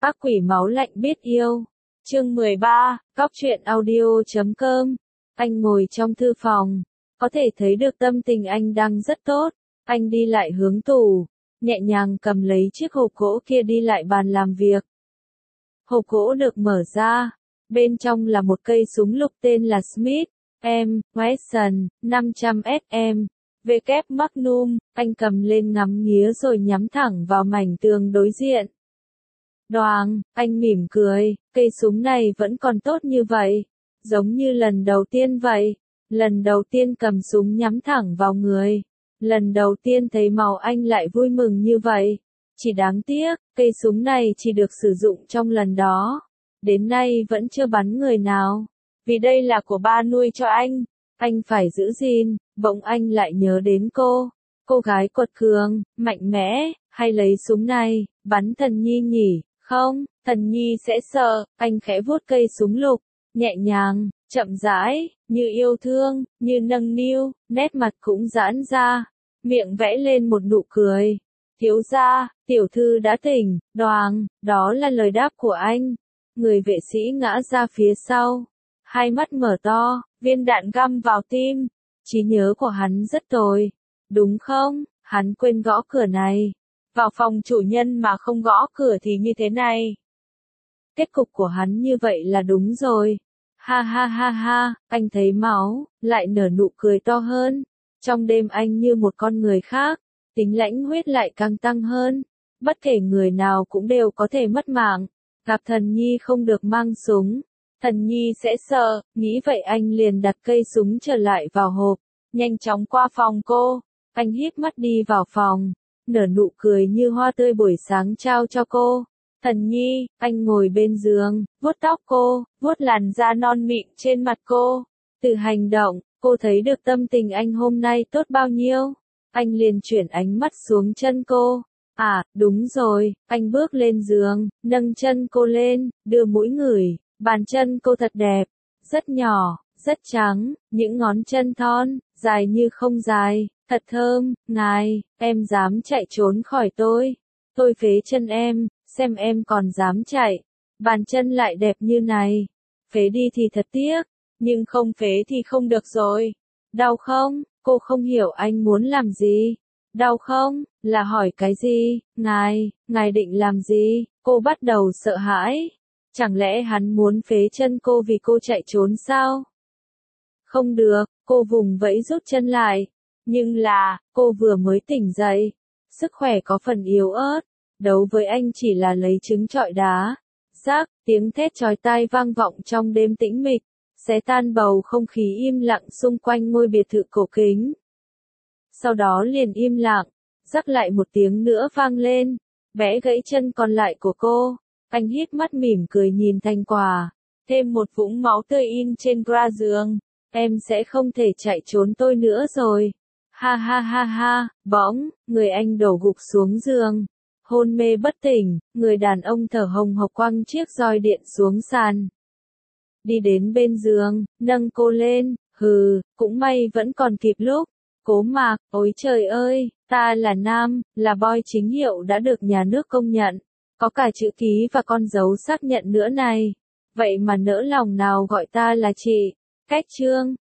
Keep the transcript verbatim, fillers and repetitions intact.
Ác quỷ máu lạnh biết yêu. Chương mười ba, Cóc truyện audio chấm com. Anh ngồi trong thư phòng, có thể thấy được tâm tình anh đang rất tốt. Anh đi lại hướng tủ, nhẹ nhàng cầm lấy chiếc hộp gỗ kia đi lại bàn làm việc. Hộp gỗ được mở ra, bên trong là một cây súng lục tên là Smith and Wesson năm trăm S M, W Magnum. Anh cầm lên ngắm nghía rồi nhắm thẳng vào mảnh tường đối diện. Đoàng, anh mỉm cười, cây súng này vẫn còn tốt như vậy, giống như lần đầu tiên vậy. Lần đầu tiên cầm súng nhắm thẳng vào người, lần đầu tiên thấy máu anh lại vui mừng như vậy. Chỉ đáng tiếc, cây súng này chỉ được sử dụng trong lần đó, đến nay vẫn chưa bắn người nào. Vì đây là của ba nuôi cho anh, anh phải giữ gìn. Bỗng anh lại nhớ đến cô, cô gái quật cường, mạnh mẽ, hay lấy súng này, bắn Thần Nhi nhỉ? Không, Thần Nhi sẽ sợ. Anh khẽ vuốt cây súng lục, nhẹ nhàng, chậm rãi, như yêu thương, như nâng niu, nét mặt cũng giãn ra, miệng vẽ lên một nụ cười. Thiếu gia, tiểu thư đã tỉnh. Đoàng, đó là lời đáp của anh. Người vệ sĩ ngã ra phía sau, hai mắt mở to, viên đạn găm vào tim. Trí nhớ của hắn rất tồi, đúng không? Hắn quên gõ cửa này. Vào phòng chủ nhân mà không gõ cửa thì như thế này. Kết cục của hắn như vậy là đúng rồi. Ha ha ha ha, anh thấy máu, lại nở nụ cười to hơn. Trong đêm anh như một con người khác, tính lãnh huyết lại càng tăng hơn. Bất kể người nào cũng đều có thể mất mạng. Gặp Thần Nhi không được mang súng, Thần Nhi sẽ sợ. Nghĩ vậy anh liền đặt cây súng trở lại vào hộp, nhanh chóng qua phòng cô. Anh híp mắt đi vào phòng, nở nụ cười như hoa tươi buổi sáng trao cho cô. Thần Nhi, anh ngồi bên giường, vuốt tóc cô, vuốt làn da non mịn trên mặt cô. Từ hành động, cô thấy được tâm tình anh hôm nay tốt bao nhiêu. Anh liền chuyển ánh mắt xuống chân cô. À, đúng rồi, anh bước lên giường, nâng chân cô lên, đưa mũi ngửi. Bàn chân cô thật đẹp, rất nhỏ, rất trắng, những ngón chân thon, dài như không dài, thật thơm. Ngài, em dám chạy trốn khỏi tôi. Tôi phế chân em, xem em còn dám chạy. Bàn chân lại đẹp như này. Phế đi thì thật tiếc, nhưng không phế thì không được rồi. Đau không? Cô không hiểu anh muốn làm gì. Đau không? Là hỏi cái gì? Ngài, ngài định làm gì? Cô bắt đầu sợ hãi. Chẳng lẽ hắn muốn phế chân cô vì cô chạy trốn sao? Không được, cô vùng vẫy rút chân lại. Nhưng là, cô vừa mới tỉnh dậy. Sức khỏe có phần yếu ớt. Đấu với anh chỉ là lấy trứng trọi đá. Rác, tiếng thét chói tai vang vọng trong đêm tĩnh mịch, xé tan bầu không khí im lặng xung quanh ngôi biệt thự cổ kính. Sau đó liền im lặng, rắc lại một tiếng nữa vang lên, bẽ gãy chân còn lại của cô. Anh híp mắt mỉm cười nhìn thành quả, thêm một vũng máu tươi in trên gra giường. Em sẽ không thể chạy trốn tôi nữa rồi. Ha ha ha ha. Bỗng, người anh đổ gục xuống giường, hôn mê bất tỉnh. Người đàn ông thở hồng hộc quăng chiếc roi điện xuống sàn, đi đến bên giường, nâng cô lên. Hừ, cũng may vẫn còn kịp lúc. Cố Mạc, ôi trời ơi, ta là nam, là boy chính hiệu đã được nhà nước công nhận, có cả chữ ký và con dấu xác nhận nữa này. Vậy mà nỡ lòng nào gọi ta là chị. Cách chương